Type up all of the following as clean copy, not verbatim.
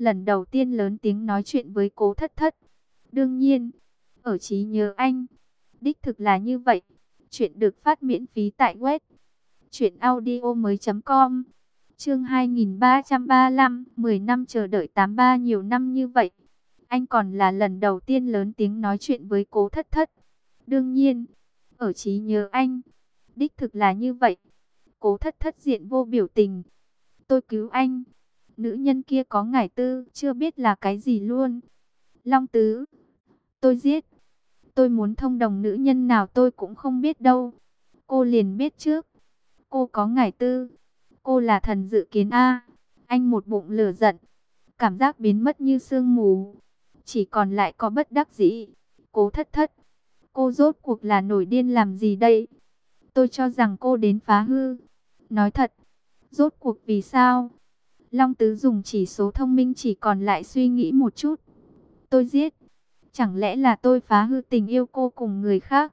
lần đầu tiên lớn tiếng nói chuyện với Cố Thất Thất. Đương nhiên, ở trí nhớ anh, đích thực là như vậy. Chuyện được phát miễn phí tại web truyệnaudiomoi.com. Chương 2335, 10 năm chờ đợi 83 nhiều năm như vậy. Anh còn là lần đầu tiên lớn tiếng nói chuyện với Cố Thất Thất. Đương nhiên, ở trí nhớ anh, đích thực là như vậy. Cố Thất Thất diện vô biểu tình. Tôi cứu anh. Nữ nhân kia có ngải tư, chưa biết là cái gì luôn. Long Tứ, tôi giết. Tôi muốn thông đồng nữ nhân nào tôi cũng không biết đâu. Cô liền biết trước. Cô có ngải tư. Cô là thần dự kiến A. Anh một bụng lửa giận. Cảm giác biến mất như sương mù. Chỉ còn lại có bất đắc dĩ. Cố Thất Thất, cô rốt cuộc là nổi điên làm gì đây? Tôi cho rằng cô đến phá hư. Nói thật, rốt cuộc vì sao? Long Tứ dùng chỉ số thông minh chỉ còn lại suy nghĩ một chút. Tôi giết. Chẳng lẽ là tôi phá hư tình yêu cô cùng người khác?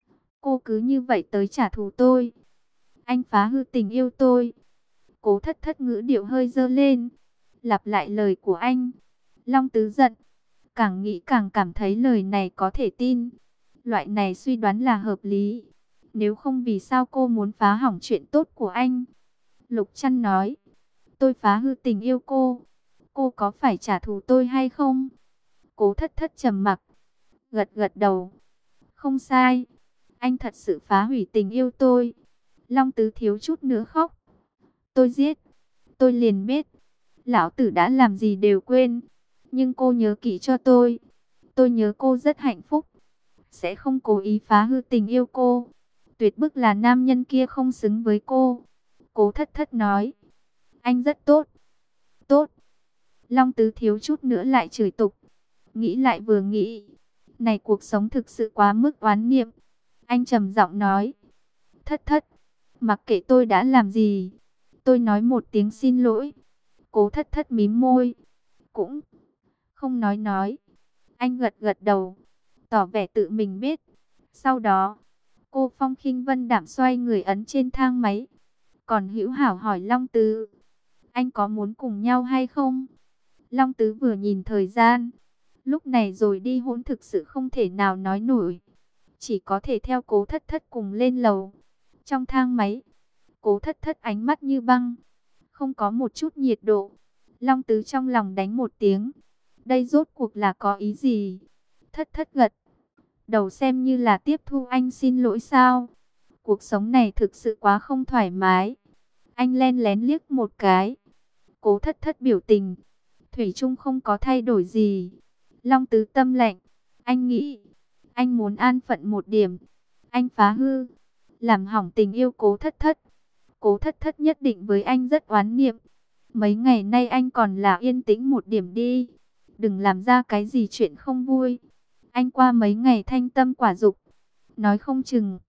Cô cứ như vậy tới trả thù tôi. Anh phá hư tình yêu tôi. Cố Thất Thất ngữ điệu hơi dơ lên, lặp lại lời của anh. Long Tứ giận, càng nghĩ càng cảm thấy lời này có thể tin. Loại này suy đoán là hợp lý. Nếu không vì sao cô muốn phá hỏng chuyện tốt của anh? Lục Trăn nói, tôi phá hư tình yêu cô. Cô có phải trả thù tôi hay không? Cố Thất Thất trầm mặc, gật gật đầu. Không sai, anh thật sự phá hủy tình yêu tôi. Long Tứ thiếu chút nữa khóc. Tôi giết, tôi liền biết. Lão tử đã làm gì đều quên. Nhưng cô nhớ kỹ cho tôi. Tôi nhớ cô rất hạnh phúc. Sẽ không cố ý phá hư tình yêu cô. Tuyệt bức là nam nhân kia không xứng với cô. Cố Thất Thất nói. Anh rất tốt. Tốt. Long Tứ thiếu chút nữa lại chửi tục. Nghĩ lại vừa nghĩ. Này cuộc sống thực sự quá mức oán niệm. Anh trầm giọng nói. Thất Thất, mặc kệ tôi đã làm gì, tôi nói một tiếng xin lỗi. Cố Thất Thất mím môi. Cũng không nói. Anh gật gật đầu, tỏ vẻ tự mình biết. Sau đó, cô phong khinh vân đạm xoay người ấn trên thang máy. Còn hữu hảo hỏi Long Tứ, anh có muốn cùng nhau hay không? Long Tứ vừa nhìn thời gian, lúc này rồi đi hỗn thực sự không thể nào nói nổi. Chỉ có thể theo Cố Thất Thất cùng lên lầu. Trong thang máy, Cố Thất Thất ánh mắt như băng, không có một chút nhiệt độ. Long Tứ trong lòng đánh một tiếng. Đây rốt cuộc là có ý gì? Thất Thất gật đầu xem như là tiếp thu anh xin lỗi sao? Cuộc sống này thực sự quá không thoải mái. Anh len lén liếc một cái. Cố Thất Thất biểu tình thủy chung không có thay đổi gì. Long Tứ tâm lạnh. Anh nghĩ, anh muốn an phận một điểm. Anh phá hư, làm hỏng tình yêu Cố Thất Thất. Cố Thất Thất nhất định với anh rất oán niệm. Mấy ngày nay anh còn là yên tĩnh một điểm đi. Đừng làm ra cái gì chuyện không vui. Anh qua mấy ngày thanh tâm quả dục. Nói không chừng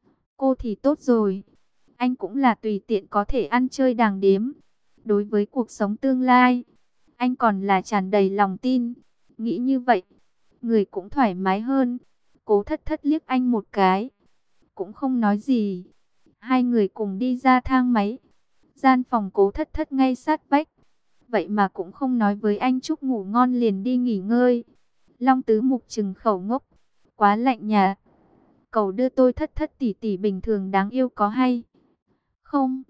cô thì tốt rồi. Anh cũng là tùy tiện có thể ăn chơi đàng điếm. Đối với cuộc sống tương lai, anh còn là tràn đầy lòng tin. Nghĩ như vậy, người cũng thoải mái hơn. Cố Thất Thất liếc anh một cái, cũng không nói gì. Hai người cùng đi ra thang máy. Gian phòng Cố Thất Thất ngay sát vách. Vậy mà cũng không nói với anh chúc ngủ ngon liền đi nghỉ ngơi. Long Tứ mục trừng khẩu ngốc. Quá lạnh nhạt. Cậu đưa tôi Thất Thất tỷ tỷ bình thường đáng yêu có hay không?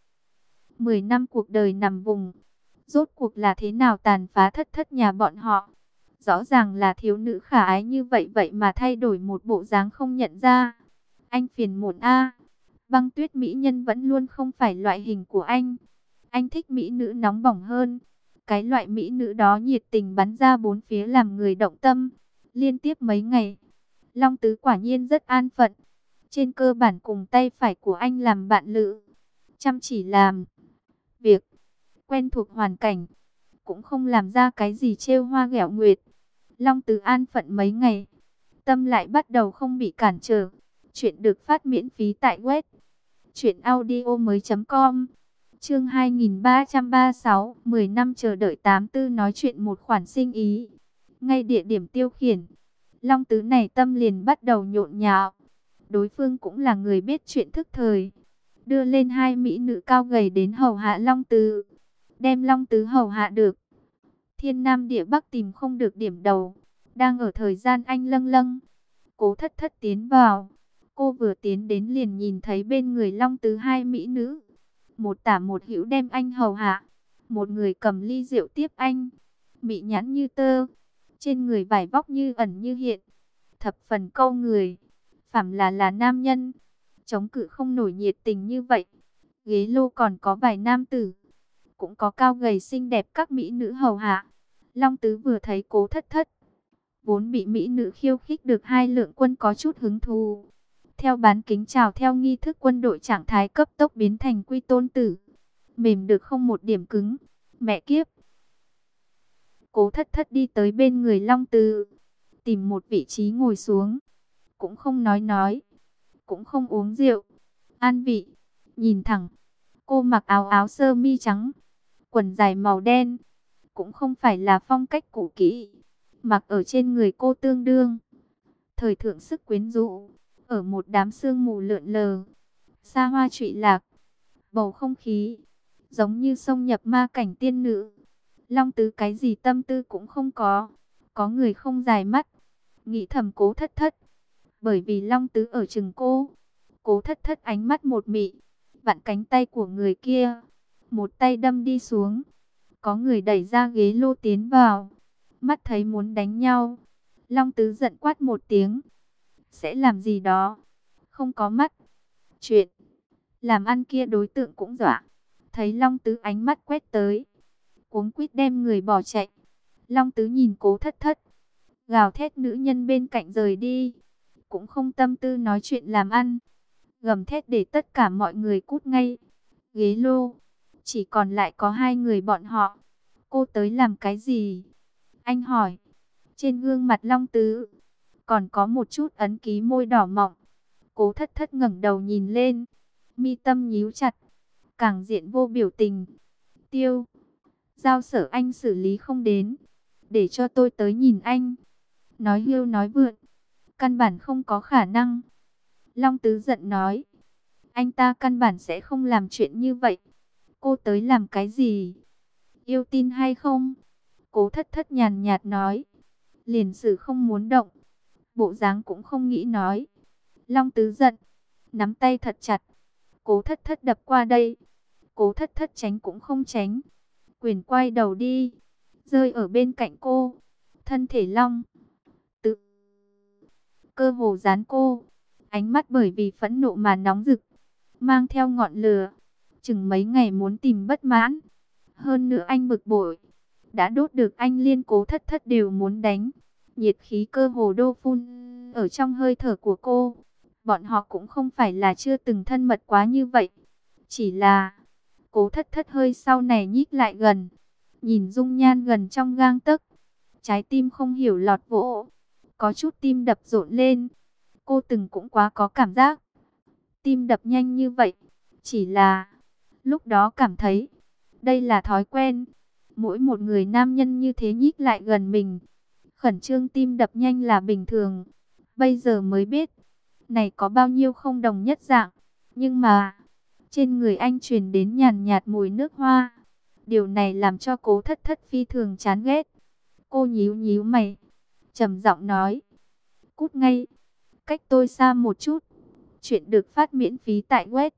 10 năm cuộc đời nằm vùng. Rốt cuộc là thế nào tàn phá Thất Thất nhà bọn họ? Rõ ràng là thiếu nữ khả ái như vậy vậy mà thay đổi một bộ dáng không nhận ra. Anh phiền muộn a. Băng Tuyết mỹ nhân vẫn luôn không phải loại hình của anh. Anh thích mỹ nữ nóng bỏng hơn. Cái loại mỹ nữ đó nhiệt tình bắn ra bốn phía làm người động tâm. Liên tiếp mấy ngày, Long Tứ quả nhiên rất an phận. Trên cơ bản cùng tay phải của anh làm bạn lữ. Chăm chỉ làm việc, quen thuộc hoàn cảnh. Cũng không làm ra cái gì trêu hoa ghẹo nguyệt. Long Tứ an phận mấy ngày, tâm lại bắt đầu không bị cản trở. Chuyện được phát miễn phí tại web truyệnaudiomoi.com. Chương 2336, 10 năm chờ đợi 84 nói chuyện một khoản sinh ý. Ngay địa điểm tiêu khiển, Long Tứ này tâm liền bắt đầu nhộn nhạo. Đối phương cũng là người biết chuyện thức thời. Đưa lên hai mỹ nữ cao gầy đến hầu hạ Long Tứ. Đem Long Tứ hầu hạ được Thiên Nam địa Bắc tìm không được điểm đầu. Đang ở thời gian anh lâng lâng, Cố Thất Thất tiến vào. Cô vừa tiến đến liền nhìn thấy bên người Long Tứ hai mỹ nữ. Một tả một hữu đem anh hầu hạ. Một người cầm ly rượu tiếp anh. Mị nhãn như tơ. Trên người vải vóc như ẩn như hiện. Thập phần câu người. Phàm là nam nhân, chống cự không nổi nhiệt tình như vậy. Ghế lô còn có vài nam tử. Cũng có cao gầy xinh đẹp các mỹ nữ hầu hạ. Long Tứ vừa thấy Cố Thất Thất, vốn bị mỹ nữ khiêu khích được hai lượng quân có chút hứng thú. Theo bán kính chào theo nghi thức quân đội trạng thái cấp tốc biến thành quy tôn tử. Mềm được không một điểm cứng. Mẹ kiếp. Cố Thất Thất đi tới bên người Long Tứ, tìm một vị trí ngồi xuống. Cũng không nói, cũng không uống rượu. An vị, nhìn thẳng. Cô mặc áo sơ mi trắng, quần dài màu đen. Cũng không phải là phong cách cũ kỹ. Mặc ở trên người cô tương đương thời thượng sức quyến rũ. Ở một đám sương mù lượn lờ, xa hoa trụy lạc, bầu không khí giống như xông nhập ma cảnh tiên nữ. Long Tứ cái gì tâm tư cũng không có. Có người không dài mắt, nghĩ thầm Cố Thất Thất. Bởi vì Long Tứ ở chừng cô. Cố Thất Thất ánh mắt một mị, vặn cánh tay của người kia, một tay đâm đi xuống. Có người đẩy ra ghế lô tiến vào, mắt thấy muốn đánh nhau. Long Tứ giận quát một tiếng. Sẽ làm gì đó? Không có mắt. Chuyện làm ăn kia đối tượng cũng dọa. Thấy Long Tứ ánh mắt quét tới, cuống quýt đem người bỏ chạy. Long Tứ nhìn Cố Thất Thất, gào thét nữ nhân bên cạnh rời đi. Cũng không tâm tư nói chuyện làm ăn, gầm thét để tất cả mọi người cút ngay. Ghế lô chỉ còn lại có hai người bọn họ. Cô tới làm cái gì? Anh hỏi. Trên gương mặt Long Tứ còn có một chút ấn ký môi đỏ mọng. Cố Thất Thất ngẩng đầu nhìn lên, mi tâm nhíu chặt, càng diện vô biểu tình. Tiêu giao sở anh xử lý không đến, để cho tôi tới nhìn anh. Nói hưu nói vượn, căn bản không có khả năng. Long Tứ giận nói. Anh ta căn bản sẽ không làm chuyện như vậy. Cô tới làm cái gì? Yêu tin hay không? Cố Thất Thất nhàn nhạt nói. Liền xử không muốn động, bộ dáng cũng không nghĩ nói. Long Tứ giận, nắm tay thật chặt. Cố Thất Thất đập qua đây. Cố Thất Thất tránh cũng không tránh, quyền quay đầu đi, rơi ở bên cạnh cô. Thân thể Long Tứ cơ hồ dán cô, ánh mắt bởi vì phẫn nộ mà nóng rực, mang theo ngọn lửa. Chừng mấy ngày muốn tìm bất mãn. Hơn nữa anh bực bội, đã đốt được anh liên Cố Thất Thất đều muốn đánh. Nhiệt khí cơ hồ đô phun ở trong hơi thở của cô. Bọn họ cũng không phải là chưa từng thân mật quá như vậy. Chỉ là Cố Thất Thất hơi sau này nhích lại gần, nhìn dung nhan gần trong gang tấc, trái tim không hiểu lọt vỗ, có chút tim đập rộn lên. Cô từng cũng quá có cảm giác tim đập nhanh như vậy. Chỉ là lúc đó cảm thấy đây là thói quen. Mỗi một người nam nhân như thế nhích lại gần mình, khẩn trương tim đập nhanh là bình thường. Bây giờ mới biết, này có bao nhiêu không đồng nhất dạng. Nhưng mà, trên người anh truyền đến nhàn nhạt mùi nước hoa. Điều này làm cho Cố Thất Thất phi thường chán ghét. Cô nhíu nhíu mày, trầm giọng nói. Cút ngay, cách tôi xa một chút. Chuyện được phát miễn phí tại web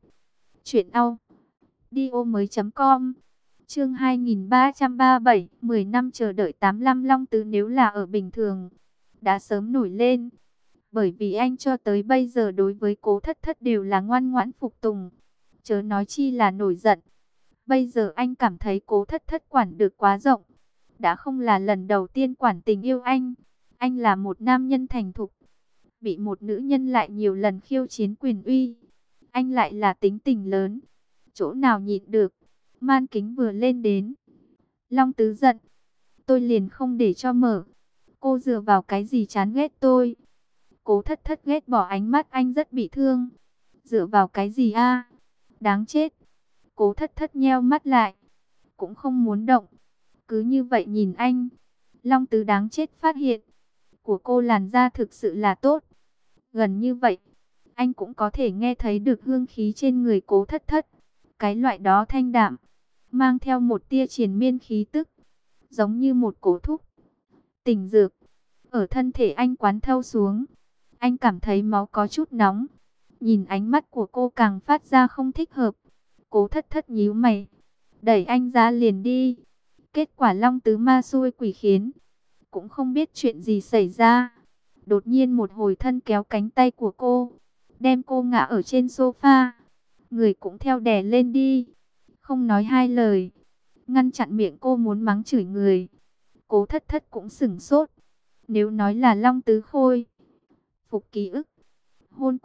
truyệnaudio mới.com. Chương 2337, 10 năm chờ đợi 85. Long Tứ nếu là ở bình thường đã sớm nổi lên. Bởi vì anh cho tới bây giờ đối với Cố Thất Thất đều là ngoan ngoãn phục tùng, chớ nói chi là nổi giận. Bây giờ anh cảm thấy Cố Thất Thất quản được quá rộng. Đã không là lần đầu tiên quản tình yêu anh. Anh là một nam nhân thành thục, bị một nữ nhân lại nhiều lần khiêu chiến quyền uy. Anh lại là tính tình lớn, chỗ nào nhịn được. Man kính vừa lên đến, Long Tứ giận. Tôi liền không để cho mở. Cô dựa vào cái gì chán ghét tôi? Cố Thất Thất ghét bỏ ánh mắt anh rất bị thương. Dựa vào cái gì a? Đáng chết. Cố Thất Thất nheo mắt lại, cũng không muốn động, cứ như vậy nhìn anh. Long Tứ đáng chết phát hiện của cô làn da thực sự là tốt. Gần như vậy, anh cũng có thể nghe thấy được hương khí trên người Cố Thất Thất. Cái loại đó thanh đạm, mang theo một tia triền miên khí tức, giống như một cỗ thuốc tỉnh dược. Ở thân thể anh quán thâu xuống, anh cảm thấy máu có chút nóng. Nhìn ánh mắt của cô càng phát ra không thích hợp. Cố Thất Thất nhíu mày, đẩy anh ra liền đi. Kết quả Long Tứ ma xui quỷ khiến, cũng không biết chuyện gì xảy ra. Đột nhiên một hồi thân kéo cánh tay của cô, đem cô ngã ở trên sofa. Người cũng theo đè lên đi, không nói hai lời, ngăn chặn miệng cô muốn mắng chửi người. Cố Thất Thất cũng sửng sốt. Nếu nói là Long Tứ Khôi phục ký ức hôn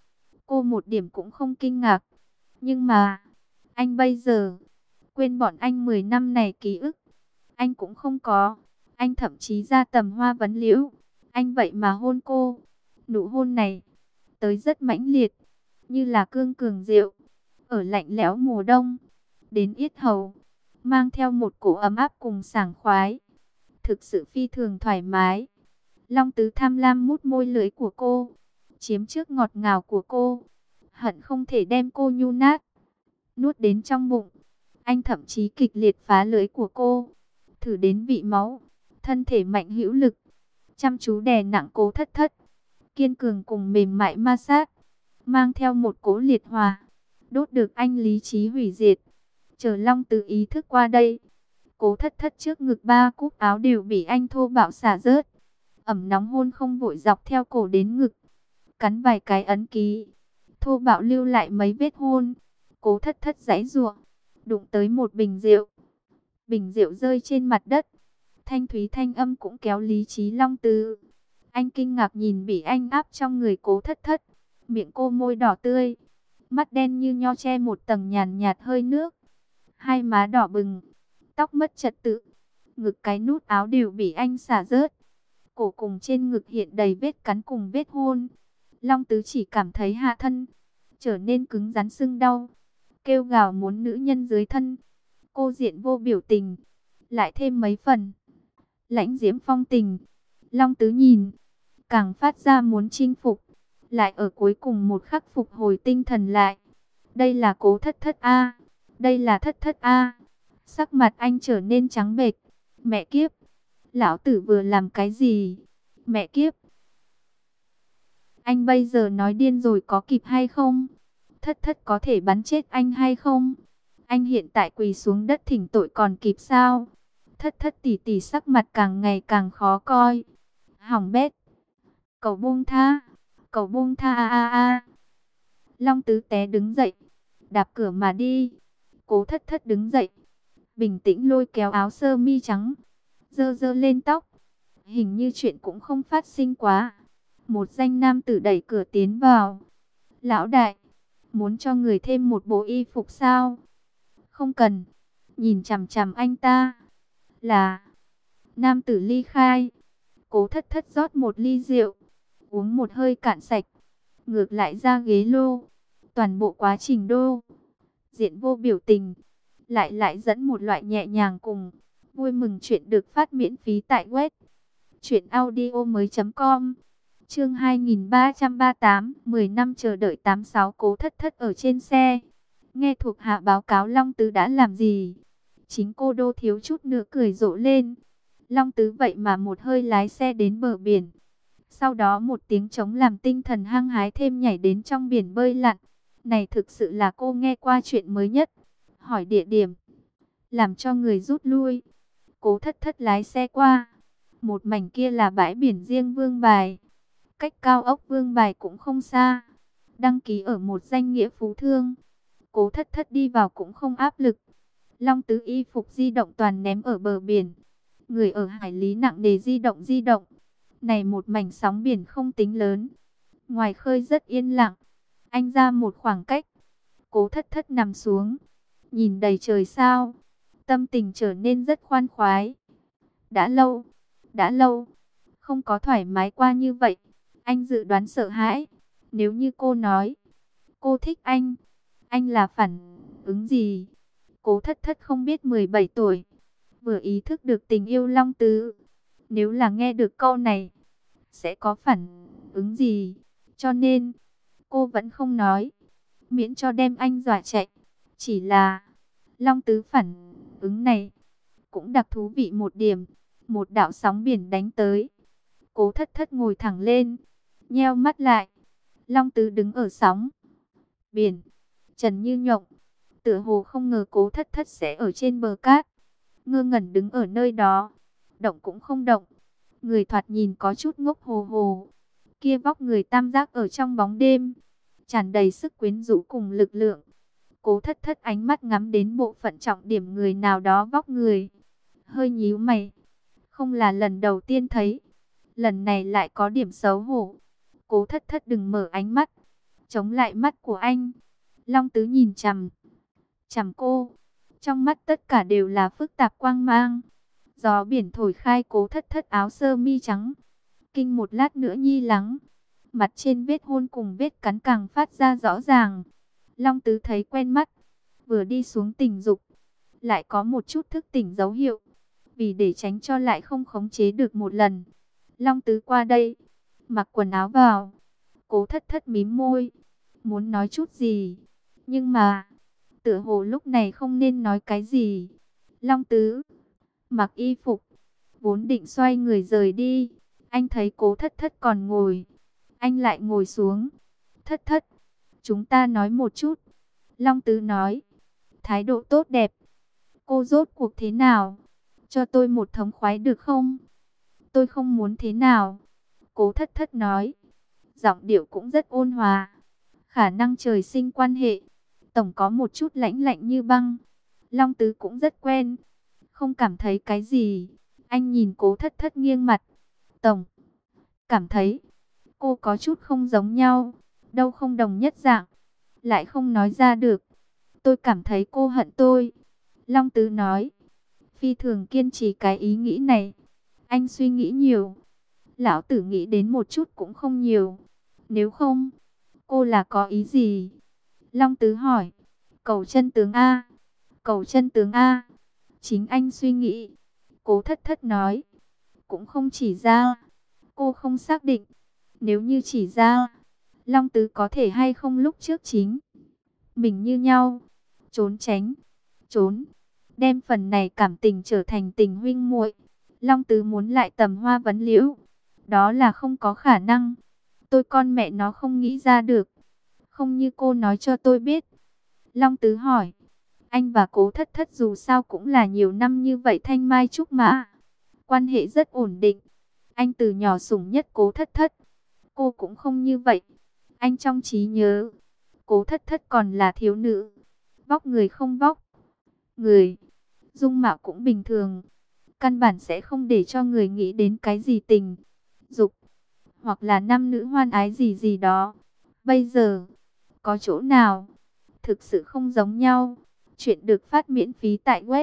cô một điểm cũng không kinh ngạc. Nhưng mà anh bây giờ quên bọn anh 10 năm này ký ức, anh cũng không có. Anh thậm chí ra tầm hoa vấn liễu, anh vậy mà hôn cô. Nụ hôn này tới rất mãnh liệt, như là cương cường rượu ở lạnh lẽo mùa đông, đến yết hầu, mang theo một cổ ấm áp cùng sảng khoái, thực sự phi thường thoải mái. Long Tứ tham lam mút môi lưỡi của cô, chiếm trước ngọt ngào của cô, hận không thể đem cô nhu nát, nuốt đến trong bụng. Anh thậm chí kịch liệt phá lưỡi của cô, thử đến vị máu. Thân thể mạnh hữu lực, chăm chú đè nặng Cố Thất Thất, kiên cường cùng mềm mại ma sát, mang theo một cỗ liệt hòa, đốt được anh lý trí hủy diệt. Chờ Long Tứ ý thức qua đây, Cố Thất Thất trước ngực 3 cúc áo đều bị anh thô bạo xả rớt. Ẩm nóng hôn không vội dọc theo cổ đến ngực, cắn vài cái ấn ký, thô bạo lưu lại mấy vết hôn. Cố Thất Thất giãy giụa, đụng tới một bình rượu. Bình rượu rơi trên mặt đất, thanh thúy thanh âm cũng kéo lý trí Long Tứ. Anh kinh ngạc nhìn bị anh áp trong người Cố Thất Thất, miệng cô môi đỏ tươi, mắt đen như nho che một tầng nhàn nhạt hơi nước, hai má đỏ bừng, tóc mất trật tự, ngực cái nút áo đều bị anh xả rớt, cổ cùng trên ngực hiện đầy vết cắn cùng vết hôn. Long Tứ chỉ cảm thấy hạ thân trở nên cứng rắn sưng đau, kêu gào muốn nữ nhân dưới thân. Cô diện vô biểu tình, lại thêm mấy phần lãnh diễm phong tình. Long Tứ nhìn, càng phát ra muốn chinh phục, lại ở cuối cùng một khắc phục hồi tinh thần lại. Đây là Cố Thất Thất a, đây là Thất Thất a. Sắc mặt anh trở nên trắng bệch. Mẹ kiếp, lão tử vừa làm cái gì? Mẹ kiếp, anh bây giờ nói điên rồi có kịp hay không? Thất Thất có thể bắn chết anh hay không? Anh hiện tại quỳ xuống đất thỉnh tội còn kịp sao? Thất Thất tỉ tỉ sắc mặt càng ngày càng khó coi. Hỏng bét, cầu buông tha, cầu buông tha a a a. Long Tứ té đứng dậy, đạp cửa mà đi. Cố Thất Thất đứng dậy, bình tĩnh lôi kéo áo sơ mi trắng, dơ dơ lên tóc, hình như chuyện cũng không phát sinh quá. Một danh nam tử đẩy cửa tiến vào. Lão đại, muốn cho người thêm một bộ y phục sao? Không cần. Nhìn chằm chằm anh ta. Là. Nam tử ly khai. Cố Thất Thất rót một ly rượu, uống một hơi cạn sạch, ngược lại ra ghế lô. Toàn bộ quá trình đô diện vô biểu tình, lại dẫn một loại nhẹ nhàng cùng vui mừng. Chuyện được phát miễn phí tại web truyệnaudiomoi.com. Chương 2338, 10 năm chờ đợi 86. Cố Thất Thất ở trên xe, nghe thuộc hạ báo cáo Long Tứ đã làm gì. Chính cô đô thiếu chút nữa cười rộ lên. Long Tứ vậy mà một hơi lái xe đến bờ biển, sau đó một tiếng trống làm tinh thần hăng hái thêm nhảy đến trong biển bơi lặn. Này thực sự là cô nghe qua chuyện mới nhất. Hỏi địa điểm, làm cho người rút lui. Cố Thất Thất lái xe qua, một mảnh kia là bãi biển riêng Vương Bài. Cách cao ốc Vương Bài cũng không xa, đăng ký ở một danh nghĩa phú thương. Cố Thất Thất đi vào cũng không áp lực. Long Tứ y phục di động toàn ném ở bờ biển, người ở hải lý nặng nề di động. Này một mảnh sóng biển không tính lớn, ngoài khơi rất yên lặng. Anh ra một khoảng cách, Cố Thất Thất nằm xuống, nhìn đầy trời sao, tâm tình trở nên rất khoan khoái. Đã lâu, không có thoải mái qua như vậy. Anh dự đoán sợ hãi, nếu như cô nói cô thích anh là phản ứng gì? Cố Thất Thất không biết 17 tuổi, vừa ý thức được tình yêu Long Tứ. Nếu là nghe được câu này, sẽ có phản ứng gì? Cho nên, cô vẫn không nói, miễn cho đem anh dọa chạy. Chỉ là, Long Tứ phản ứng này, Cũng đặc thú vị một điểm, một đạo sóng biển đánh tới. Cố Thất Thất ngồi thẳng lên, nheo mắt lại. Long Tứ đứng ở sóng biển, trần như nhộng, tựa hồ không ngờ Cố Thất Thất sẽ ở trên bờ cát, ngơ ngẩn đứng ở nơi đó, động cũng không động. Người thoạt nhìn có chút ngốc hồ hồ. Kia vóc người tam giác ở trong bóng đêm, tràn đầy sức quyến rũ cùng lực lượng. Cố Thất Thất ánh mắt ngắm đến bộ phận trọng điểm người nào đó vóc người, hơi nhíu mày. Không là lần đầu tiên thấy, lần này lại có điểm xấu hổ. Cố Thất Thất đừng mở ánh mắt, chống lại mắt của anh. Long Tứ nhìn chằm chằm cô, trong mắt tất cả đều là phức tạp quang mang. Gió biển thổi khai Cố Thất Thất áo sơ mi trắng. Kinh một lát nữa nhi lắng, mặt trên vết hôn cùng vết cắn càng phát ra rõ ràng. Long Tứ thấy quen mắt, vừa đi xuống tình dục, lại có một chút thức tỉnh dấu hiệu. Vì để tránh cho lại không khống chế được một lần, Long Tứ qua đây, mặc quần áo vào. Cố Thất Thất mím môi, muốn nói chút gì, nhưng mà tựa hồ lúc này không nên nói cái gì. Long Tứ mặc y phục, vốn định xoay người rời đi, anh thấy Cố Thất Thất còn ngồi, anh lại ngồi xuống. Thất Thất, chúng ta nói một chút. Long Tứ nói, thái độ tốt đẹp. Cô rốt cuộc thế nào? Cho tôi một thống khoái được không? Tôi không muốn thế nào. Cố Thất Thất nói, giọng điệu cũng rất ôn hòa. Khả năng trời sinh quan hệ, tổng có một chút lãnh lạnh như băng. Long Tứ cũng rất quen, không cảm thấy cái gì. Anh nhìn Cố Thất Thất nghiêng mặt. Tổng cảm thấy cô có chút không giống nhau, đâu không đồng nhất dạng, lại không nói ra được. Tôi cảm thấy cô hận tôi. Long Tứ nói, phi thường kiên trì cái ý nghĩ này. Anh suy nghĩ nhiều. Lão tử nghĩ đến một chút cũng không nhiều. Nếu không, cô là có ý gì? Long Tứ hỏi, cầu chân tướng A. Cầu chân tướng A. Chính anh suy nghĩ. Cố Thất Thất nói, cũng không chỉ ra. Cô không xác định. Nếu như chỉ ra, Long Tứ có thể hay không lúc trước chính mình như nhau, trốn tránh, đem phần này cảm tình trở thành tình huynh muội. Long Tứ muốn lại tầm hoa vấn liễu, đó là không có khả năng. Tôi con mẹ nó không nghĩ ra được. Không như cô nói cho tôi biết. Long Tứ hỏi, anh và Cố Thất Thất dù sao cũng là nhiều năm như vậy thanh mai trúc mã, quan hệ rất ổn định. Anh từ nhỏ sủng nhất Cố Thất Thất, cô cũng không như vậy. Anh trong trí nhớ, Cố Thất Thất còn là thiếu nữ, vóc người không vóc người, dung mạo cũng bình thường, căn bản sẽ không để cho người nghĩ đến cái gì tình dục, hoặc là nam nữ hoan ái gì gì đó. Bây giờ, có chỗ nào thực sự không giống nhau. Chuyện được phát miễn phí tại web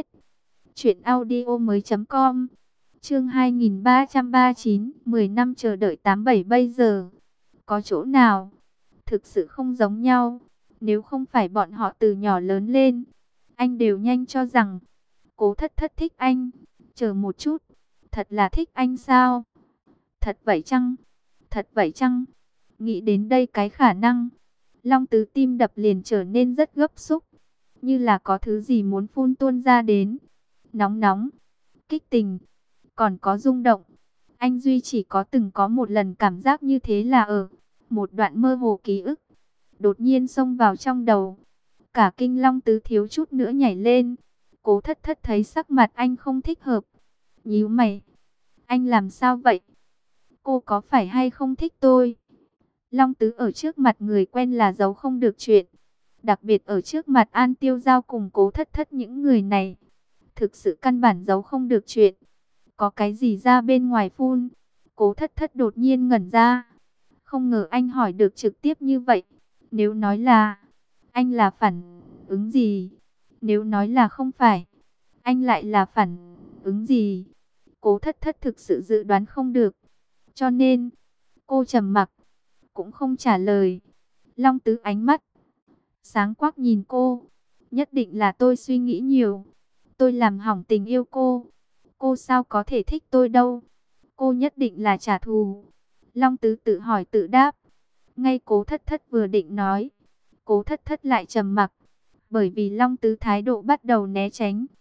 truyệnaudiomoi.com. Chương 2339, 10 năm chờ đợi 87 bây giờ. Có chỗ nào thực sự không giống nhau. Nếu không phải bọn họ từ nhỏ lớn lên, anh đều nhanh cho rằng Cố Thất Thất thích anh. Chờ một chút, thật là thích anh sao? Thật vậy chăng? Thật vậy chăng? Nghĩ đến đây cái khả năng, Long Tứ tim đập liền trở nên rất gấp xúc, như là có thứ gì muốn phun tuôn ra đến. Nóng nóng, kích tình, còn có rung động. Anh duy chỉ có từng có một lần cảm giác như thế là ở một đoạn mơ hồ ký ức đột nhiên xông vào trong đầu. Cả kinh Long Tứ thiếu chút nữa nhảy lên. Cố Thất Thất thấy sắc mặt anh không thích hợp, nhíu mày. Anh làm sao vậy? Cô có phải hay không thích tôi? Long Tứ ở trước mặt người quen là giấu không được chuyện, đặc biệt ở trước mặt An Tiêu Giao cùng Cố Thất Thất, những người này thực sự căn bản giấu không được chuyện. Có cái gì ra bên ngoài phun. Cố Thất Thất đột nhiên ngẩn ra, không ngờ anh hỏi được trực tiếp như vậy. Nếu nói là anh là phản ứng gì? Nếu nói là không phải, anh lại là phản ứng gì? Cố Thất Thất thực sự dự đoán không được, cho nên cô trầm mặc, cũng không trả lời. Long Tứ ánh mắt sáng quắc nhìn cô. Nhất định là tôi suy nghĩ nhiều, tôi làm hỏng tình yêu cô. Cô sao có thể thích tôi đâu? Cô nhất định là trả thù. Long Tứ tự hỏi tự đáp. Ngay Cố Thất Thất vừa định nói, Cố Thất Thất lại trầm mặc, bởi vì Long Tứ thái độ bắt đầu né tránh.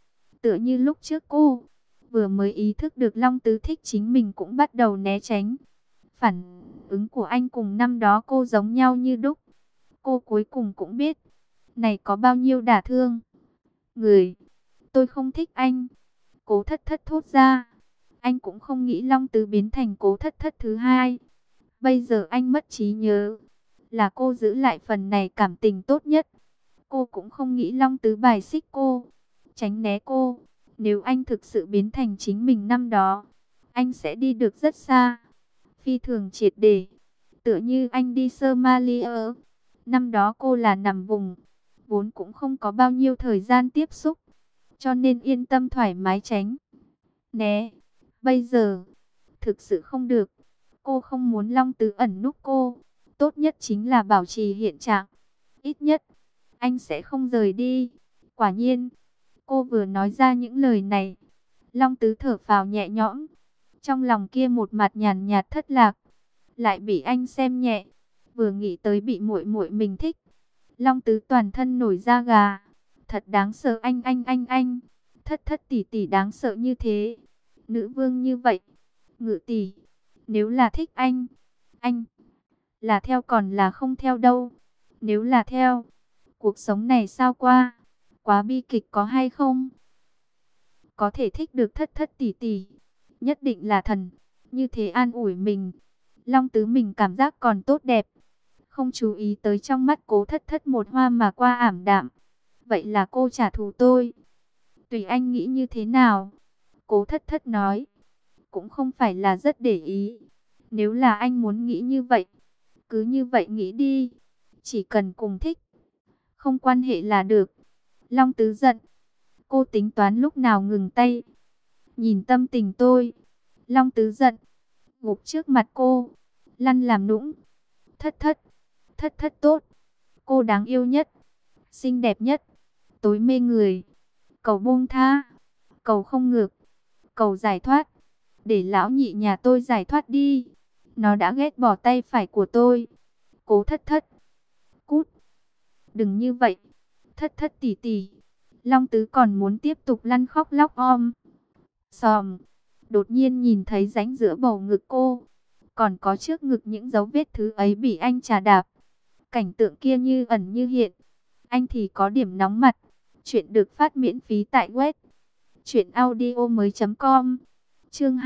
Tựa như lúc trước cô vừa mới ý thức được Long Tứ thích chính mình cũng bắt đầu né tránh. Phản ứng của anh cùng năm đó cô giống nhau như đúc. Cô cuối cùng cũng biết này có bao nhiêu đả thương người. Tôi không thích anh. Cố Thất Thất thốt ra. Anh cũng không nghĩ Long Tứ biến thành Cố Thất Thất thứ hai. Bây giờ anh mất trí nhớ. Là cô giữ lại phần này cảm tình tốt nhất. Cô cũng không nghĩ Long Tứ bài xích cô, tránh né cô. Nếu anh thực sự biến thành chính mình năm đó, anh sẽ đi được rất xa. Phi thường triệt để. Tựa như anh đi Somalia. Năm đó cô là nằm vùng, vốn cũng không có bao nhiêu thời gian tiếp xúc, cho nên yên tâm thoải mái tránh né. Bây giờ, thực sự không được. Cô không muốn Long Tứ ẩn núp cô. Tốt nhất chính là bảo trì hiện trạng. Ít nhất, anh sẽ không rời đi. Quả nhiên, cô vừa nói ra những lời này, Long Tứ thở phào nhẹ nhõm. Trong lòng kia một mặt nhàn nhạt thất lạc, lại bị anh xem nhẹ. Vừa nghĩ tới bị muội muội mình thích, Long Tứ toàn thân nổi da gà. Thật đáng sợ anh. Thất Thất tỷ tỷ đáng sợ như thế. Nữ vương như vậy. Ngự tỷ, nếu là thích anh là theo còn là không theo đâu. Nếu là theo, cuộc sống này sao qua? Quá bi kịch có hay không? Có thể thích được Thất Thất tỷ tỷ, nhất định là thần. Như thế an ủi mình. Long Tứ mình cảm giác còn tốt đẹp. Không chú ý tới trong mắt Cố Thất Thất một hoa mà qua ảm đạm. Vậy là cô trả thù tôi. Tùy anh nghĩ như thế nào. Cố Thất Thất nói. Cũng không phải là rất để ý. Nếu là anh muốn nghĩ như vậy, cứ như vậy nghĩ đi. Chỉ cần cùng thích, không quan hệ là được. Long Tứ giận. Cô tính toán lúc nào ngừng tay. Nhìn tâm tình tôi. Long Tứ giận. Gục trước mặt cô. Lăn làm nũng. Thất Thất tốt. Cô đáng yêu nhất. Xinh đẹp nhất. Tối mê người. Cầu buông tha. Cầu không ngược. Cầu giải thoát. Để lão nhị nhà tôi giải thoát đi. Nó đã ghét bỏ tay phải của tôi. Cố Thất Thất. Cút. Đừng như vậy. Thất Thất tỷ tỷ. Long Tứ còn muốn tiếp tục lăn khóc lóc om sòm. Đột nhiên nhìn thấy rãnh giữa bầu ngực cô, còn có trước ngực những dấu vết thứ ấy bị anh chà đạp. Cảnh tượng kia như ẩn như hiện. Anh thì có điểm nóng mặt. Chuyện được phát miễn phí tại web truyệnaudiomoi.com. Chương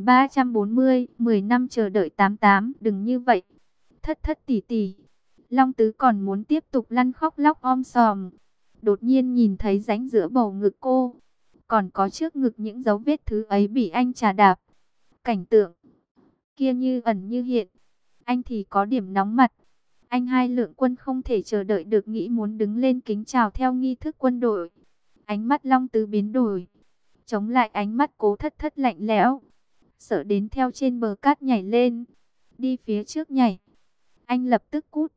2340, 10 năm chờ đợi 88, đừng như vậy. Thất Thất tỷ tỷ. Long Tứ còn muốn tiếp tục lăn khóc lóc om sòm. Đột nhiên nhìn thấy rãnh giữa bầu ngực cô, còn có trước ngực những dấu vết thứ ấy bị anh chà đạp. Cảnh tượng kia như ẩn như hiện. Anh thì có điểm nóng mặt. Anh Hai Lượng Quân không thể chờ đợi được, nghĩ muốn đứng lên kính chào theo nghi thức quân đội. Ánh mắt Long Tứ biến đổi, chống lại ánh mắt Cố Thất Thất lạnh lẽo. Sợ đến theo trên bờ cát nhảy lên, đi phía trước nhảy. Anh lập tức cút.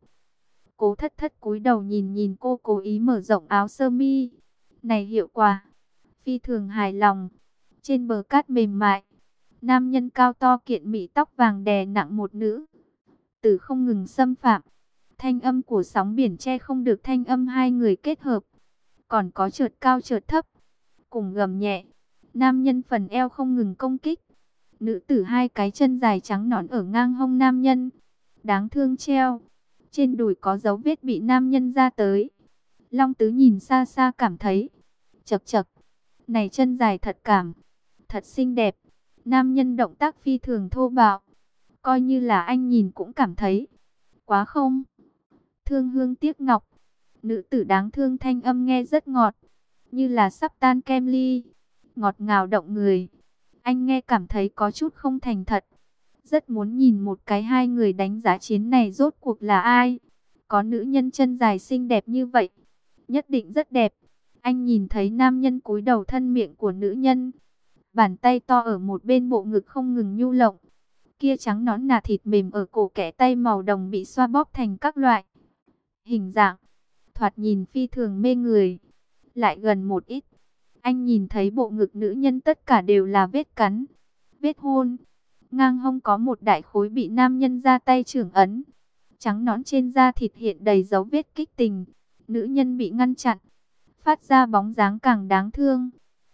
Cố Thất Thất cúi đầu nhìn nhìn cô, cố ý mở rộng áo sơ mi. Này hiệu quả phi thường hài lòng. Trên bờ cát mềm mại, nam nhân cao to kiện mỹ tóc vàng đè nặng một nữ tử không ngừng xâm phạm. Thanh âm của sóng biển che không được thanh âm hai người kết hợp. Còn có chợt cao chợt thấp, cùng gầm nhẹ. Nam nhân phần eo không ngừng công kích. Nữ tử hai cái chân dài trắng nõn ở ngang hông nam nhân. Đáng thương treo. Trên đùi có dấu vết bị nam nhân ra tới. Long Tứ nhìn xa xa cảm thấy chật chật. Này chân dài thật cảm. Thật xinh đẹp. Nam nhân động tác phi thường thô bạo. Coi như là anh nhìn cũng cảm thấy quá không. Thương hương tiếc ngọc. Nữ tử đáng thương thanh âm nghe rất ngọt, như là sắp tan kem ly. Ngọt ngào động người. Anh nghe cảm thấy có chút không thành thật. Rất muốn nhìn một cái hai người đánh giá chiến này rốt cuộc là ai. Có nữ nhân chân dài xinh đẹp như vậy, nhất định rất đẹp. Anh nhìn thấy nam nhân cúi đầu thân miệng của nữ nhân. Bàn tay to ở một bên bộ ngực không ngừng nhu lộng. Kia trắng nõn nà thịt mềm ở cổ kẽ tay màu đồng bị xoa bóp thành các loại hình dạng. Thoạt nhìn phi thường mê người. Lại gần một ít, anh nhìn thấy bộ ngực nữ nhân tất cả đều là vết cắn, vết hôn. Ngang hông có một đại khối bị nam nhân ra tay chưởng ấn. Trắng nõn trên da thịt hiện đầy dấu vết kích tình. Nữ nhân bị ngăn chặn, phát ra bóng dáng càng đáng thương.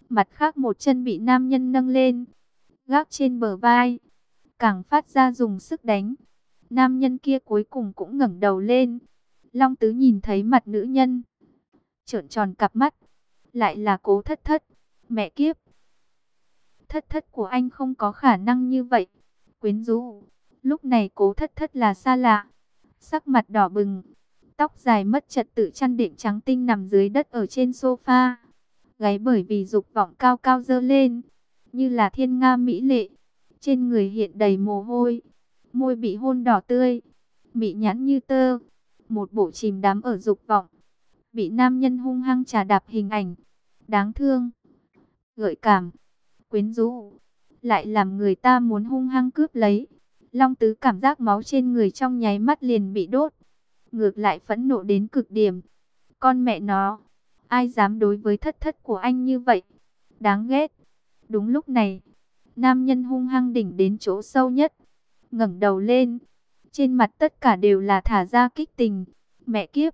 Mặt khác một chân bị nam nhân nâng lên, gác trên bờ vai, càng phát ra dùng sức đánh. Nam nhân kia cuối cùng cũng ngẩng đầu lên. Long Tứ nhìn thấy mặt nữ nhân, trợn tròn cặp mắt. Lại là Cố Thất Thất. Mẹ kiếp, Thất Thất của anh không có khả năng như vậy. Quyến rũ. Lúc này Cố Thất Thất là xa lạ, sắc mặt đỏ bừng, tóc dài mất trật tự chăn đệm trắng tinh nằm dưới đất ở trên sofa. Gáy bởi vì dục vọng cao cao dơ lên, như là thiên nga mỹ lệ. Trên người hiện đầy mồ hôi, môi bị hôn đỏ tươi, mị nhãn như tơ, một bộ chìm đắm ở dục vọng. Bị nam nhân hung hăng chà đạp hình ảnh, đáng thương, gợi cảm, quyến rũ, lại làm người ta muốn hung hăng cướp lấy. Long Tứ cảm giác máu trên người trong nháy mắt liền bị đốt, ngược lại phẫn nộ đến cực điểm. Con mẹ nó, ai dám đối với Thất Thất của anh như vậy, đáng ghét. Đúng lúc này, nam nhân hung hăng đỉnh đến chỗ sâu nhất, ngẩng đầu lên, trên mặt tất cả đều là thả ra kích tình. Mẹ kiếp,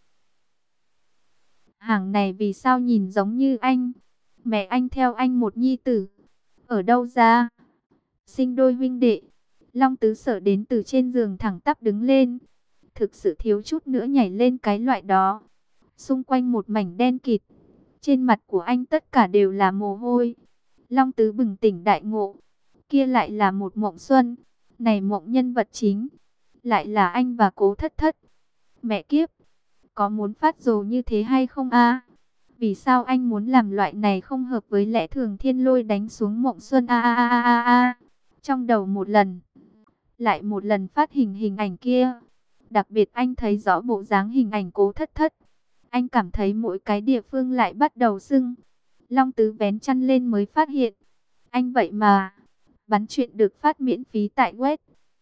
hàng này vì sao nhìn giống như anh? Mẹ anh theo anh một nhi tử, ở đâu ra? Sinh đôi huynh đệ. Long Tứ sợ đến từ trên giường thẳng tắp đứng lên, thực sự thiếu chút nữa nhảy lên cái loại đó. Xung quanh một mảnh đen kịt, trên mặt của anh tất cả đều là mồ hôi. Long Tứ bừng tỉnh đại ngộ, kia lại là một mộng xuân. Này mộng nhân vật chính, lại là anh và Cố Thất Thất. Mẹ kiếp, có muốn phát rồ như thế hay không a? Vì sao anh muốn làm loại này không hợp với lẽ thường? Thiên lôi đánh xuống mộng xuân a a a a a. Trong đầu một lần, lại một lần phát hình ảnh kia. Đặc biệt anh thấy rõ bộ dáng hình ảnh Cố Thất Thất. Anh cảm thấy mỗi cái địa phương lại bắt đầu sưng. Long Tứ vén chăn lên mới phát hiện, anh vậy mà. Bắn truyện được phát miễn phí tại web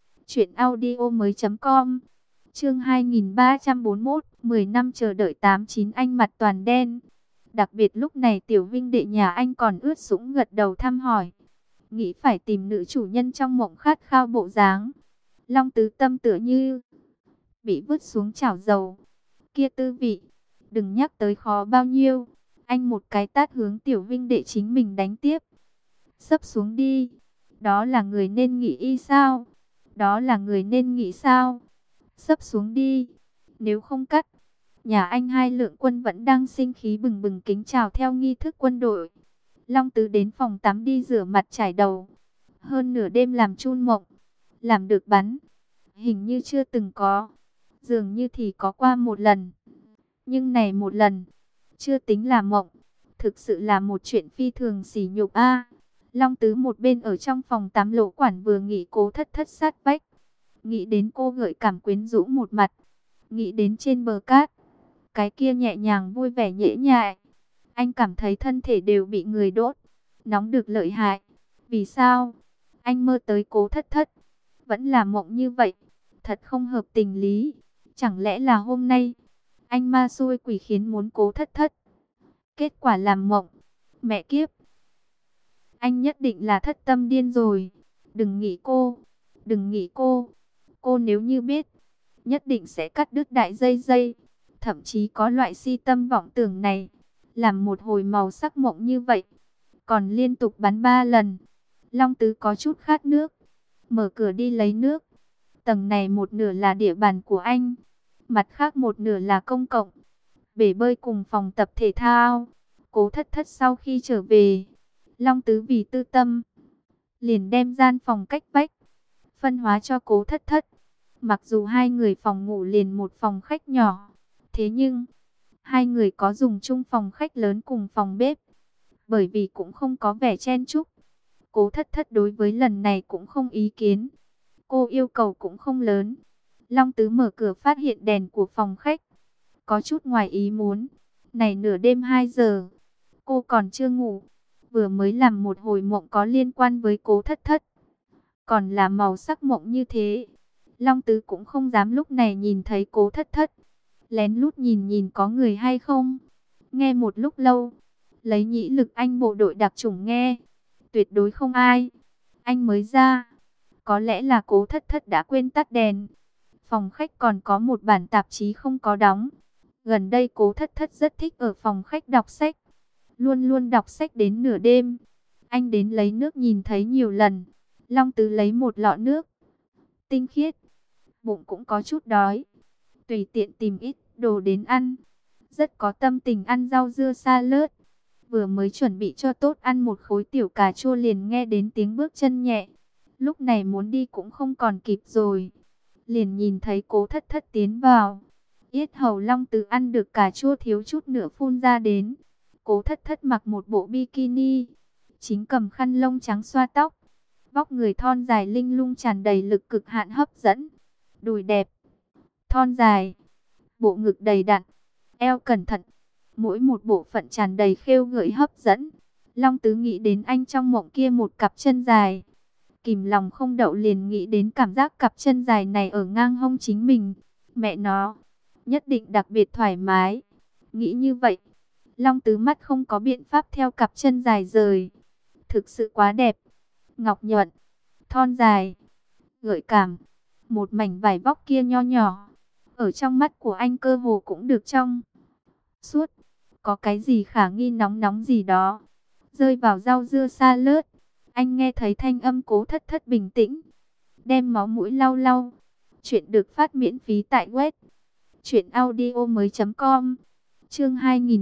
truyệnaudiomoi.com. Chương 2341, 10 năm chờ đợi 89. Anh mặt toàn đen. Đặc biệt lúc này tiểu huynh đệ nhà anh còn ướt sũng gật đầu thăm hỏi, nghĩ phải tìm nữ chủ nhân trong mộng khát khao bộ dáng. Long Tứ tâm tựa như bị vứt xuống chảo dầu. Kia tư vị, đừng nhắc tới khó bao nhiêu. Anh một cái tát hướng tiểu huynh đệ chính mình đánh tiếp. Sấp xuống đi. Đó là người nên nghĩ y sao? Đó là người nên nghĩ sao? Sấp xuống đi. Nếu không cắt. Nhà anh hai lượng quân vẫn đang sinh khí bừng bừng kính chào theo nghi thức quân đội. Long Tứ đến phòng tắm đi rửa mặt chải đầu. Hơn nửa đêm làm chun mộng. Làm được bắn. Hình như chưa từng có. Dường như thì có qua một lần. Nhưng này một lần, chưa tính là mộng. Thực sự là một chuyện phi thường sỉ nhục a. Long Tứ một bên ở trong phòng tắm lỗ quản vừa nghĩ Cố Thất Thất sát vách. Nghĩ đến cô gợi cảm quyến rũ một mặt. Nghĩ đến trên bờ cát, cái kia nhẹ nhàng vui vẻ nhễ nhại. Anh cảm thấy thân thể đều bị người đốt, nóng được lợi hại. Vì sao? Anh mơ tới Cố Thất Thất, vẫn là mộng như vậy. Thật không hợp tình lý. Chẳng lẽ là hôm nay, anh ma xui quỷ khiến muốn Cố Thất Thất, kết quả làm mộng. Mẹ kiếp, anh nhất định là thất tâm điên rồi. Đừng nghĩ cô, đừng nghĩ cô. Cô nếu như biết, nhất định sẽ cắt đứt đại dây dây. Thậm chí có loại si tâm vọng tưởng này, làm một hồi màu sắc mộng như vậy, còn liên tục bắn 3 lần. Long Tứ có chút khát nước, mở cửa đi lấy nước. Tầng này một nửa là địa bàn của anh, mặt khác một nửa là công cộng, bể bơi cùng phòng tập thể thao. Cố Thất Thất sau khi trở về, Long Tứ vì tư tâm, liền đem gian phòng cách vách phân hóa cho Cố Thất Thất. Mặc dù hai người phòng ngủ liền một phòng khách nhỏ, thế nhưng hai người có dùng chung phòng khách lớn cùng phòng bếp, bởi vì cũng không có vẻ chen chúc. Cố Thất Thất đối với lần này cũng không ý kiến. Cô yêu cầu cũng không lớn. Long Tứ mở cửa phát hiện đèn của phòng khách, có chút ngoài ý muốn. Này nửa đêm 2 giờ, cô còn chưa ngủ, vừa mới làm một hồi mộng có liên quan với Cố Thất Thất, còn là màu sắc mộng như thế. Long Tứ cũng không dám lúc này nhìn thấy Cố Thất Thất, lén lút nhìn nhìn có người hay không. Nghe một lúc lâu, lấy nhĩ lực anh bộ đội đặc chủng nghe, tuyệt đối không ai. Anh mới ra, có lẽ là Cố Thất Thất đã quên tắt đèn. Phòng khách còn có một bản tạp chí không có đóng. Gần đây Cố Thất Thất rất thích ở phòng khách đọc sách. luôn luôn đọc sách đến nửa đêm. Anh đến lấy nước nhìn thấy nhiều lần. Long Tứ lấy một lọ nước tinh khiết, bụng cũng có chút đói, tùy tiện tìm ít đồ đến ăn, rất có tâm tình ăn rau dưa salad. Vừa mới chuẩn bị cho tốt ăn một khối tiểu cà chua liền nghe đến tiếng bước chân nhẹ. Lúc này muốn đi cũng không còn kịp rồi. Liền nhìn thấy Cố Thất Thất tiến vào. Yết hầu Long Tứ ăn được cà chua thiếu chút nữa phun ra đến. Cố Thất Thất mặc một bộ bikini, chính cầm khăn lông trắng xoa tóc. Vóc người thon dài linh lung tràn đầy lực cực hạn hấp dẫn. Đùi đẹp, thon dài, bộ ngực đầy đặn, eo cẩn thận, mỗi một bộ phận tràn đầy khêu gợi hấp dẫn. Long Tứ nghĩ đến anh trong mộng kia một cặp chân dài, kìm lòng không đậu liền nghĩ đến cảm giác cặp chân dài này ở ngang hông chính mình. Mẹ nó, nhất định đặc biệt thoải mái. Nghĩ như vậy, Long Tứ mắt không có biện pháp theo cặp chân dài rời. Thực sự quá đẹp, ngọc nhuận, thon dài, gợi cảm. Một mảnh vải vóc kia nho nhỏ, ở trong mắt của anh cơ hồ cũng được trong suốt. Có cái gì khả nghi nóng nóng gì đó rơi vào rau dưa salad. Anh nghe thấy thanh âm Cố Thất Thất bình tĩnh, đem máu mũi lau lau. Chuyện được phát miễn phí tại web truyệnaudiomoi.com. Chương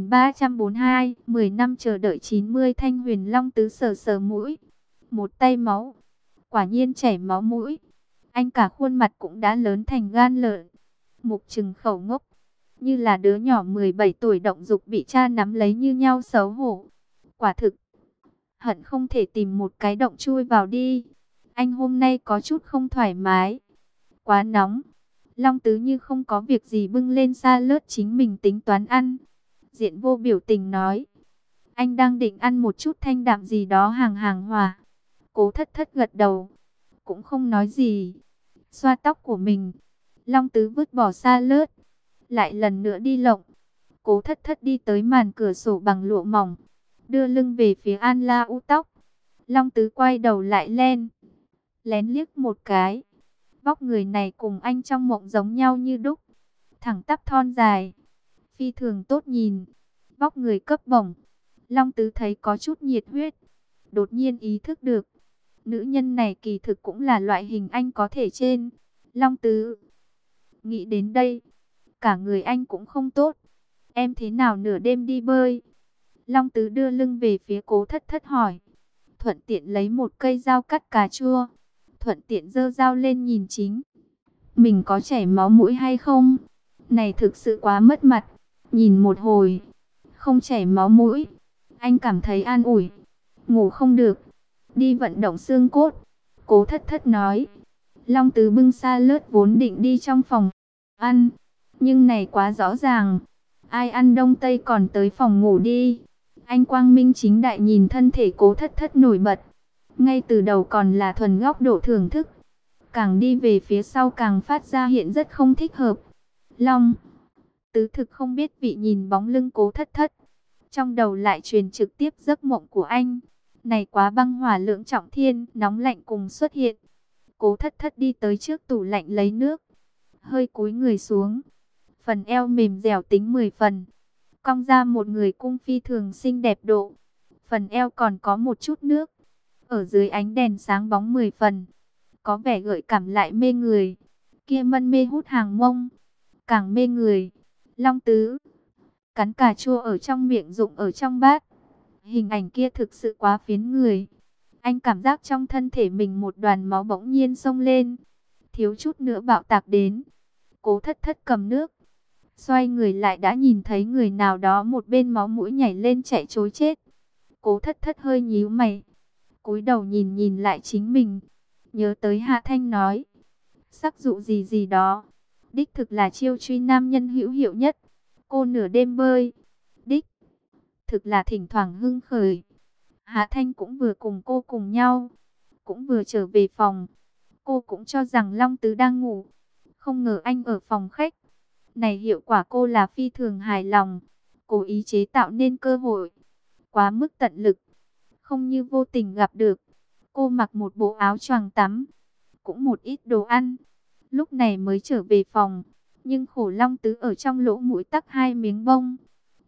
2342, 10 năm chờ đợi 90. Thanh Huyền Long Tứ sờ sờ mũi, một tay máu, quả nhiên chảy máu mũi. Anh cả khuôn mặt cũng đã lớn thành gan lợn, mục trừng khẩu ngốc, như là đứa nhỏ 17 tuổi động dục bị cha nắm lấy như nhau xấu hổ. Quả thực, hận không thể tìm một cái động chui vào đi. Anh hôm nay có chút không thoải mái, quá nóng. Long Tứ như không có việc gì bưng lên salad chính mình tính toán ăn. Diện Vô biểu tình nói, anh đang định ăn một chút thanh đạm gì đó hàng hàng hòa. Cố Thất Thất gật đầu, cũng không nói gì, xoa tóc của mình. Long Tứ vứt bỏ salad, lại lần nữa đi lộng. Cố Thất Thất đi tới màn cửa sổ bằng lụa mỏng, đưa lưng về phía An La U tóc. Long Tứ quay đầu lại lén liếc một cái. Vóc người này cùng anh trong mộng giống nhau như đúc, thẳng tắp thon dài, phi thường tốt nhìn. Vóc người cấp bổng, Long Tứ thấy có chút nhiệt huyết, đột nhiên ý thức được, nữ nhân này kỳ thực cũng là loại hình anh có thể trên. Long Tứ nghĩ đến đây, cả người anh cũng không tốt. Em thế nào nửa đêm đi bơi? Long Tứ đưa lưng về phía Cố Thất Thất hỏi, thuận tiện lấy một cây dao cắt cà chua, thuận tiện giơ dao lên nhìn chính mình có chảy máu mũi hay không. Này thực sự quá mất mặt. Nhìn một hồi, không chảy máu mũi, anh cảm thấy an ủi. Ngủ không được, đi vận động xương cốt, Cố Thất Thất nói. Long Tứ bưng salad vốn định đi trong phòng ăn, nhưng này quá rõ ràng, ai ăn đông tây còn tới phòng ngủ đi. Anh quang minh chính đại nhìn thân thể Cố Thất Thất nổi bật, ngay từ đầu còn là thuần góc độ thưởng thức, càng đi về phía sau càng phát ra hiện rất không thích hợp. Long Tứ thực không biết vị nhìn bóng lưng Cố Thất Thất, trong đầu lại truyền trực tiếp giấc mộng của anh. Này quá băng hỏa lưỡng trọng thiên, nóng lạnh cùng xuất hiện. Cố Thất Thất đi tới trước tủ lạnh lấy nước, hơi cúi người xuống, phần eo mềm dẻo tính 10 phần, cong ra một người cung phi thường xinh đẹp độ. Phần eo còn có một chút nước, ở dưới ánh đèn sáng bóng 10 phần, có vẻ gợi cảm lại mê người. Kia mân mê hút hàng mông, càng mê người. Long Tứ cắn cà chua ở trong miệng rụng ở trong bát. Hình ảnh kia thực sự quá phiến người. Anh cảm giác trong thân thể mình một đoàn máu bỗng nhiên xông lên, thiếu chút nữa bạo tạc đến. Cố Thất Thất cầm nước, xoay người lại đã nhìn thấy người nào đó một bên máu mũi nhảy lên chạy trối chết. Cố Thất Thất hơi nhíu mày, cúi đầu nhìn nhìn lại chính mình, nhớ tới Hạ Thanh nói, sắc dụ gì gì đó, đích thực là chiêu truy nam nhân hữu hiệu nhất. Cô nửa đêm bơi, đích thực là thỉnh thoảng hưng khởi. Hạ Thanh cũng vừa cùng cô cùng nhau, cũng vừa trở về phòng. Cô cũng cho rằng Long Tứ đang ngủ, không ngờ anh ở phòng khách. Này hiệu quả cô là phi thường hài lòng, cố ý chế tạo nên cơ hội, quá mức tận lực, không như vô tình gặp được. Cô mặc một bộ áo choàng tắm, cũng một ít đồ ăn, lúc này mới trở về phòng. Nhưng khổ Long Tứ ở trong lỗ mũi tắc hai miếng bông.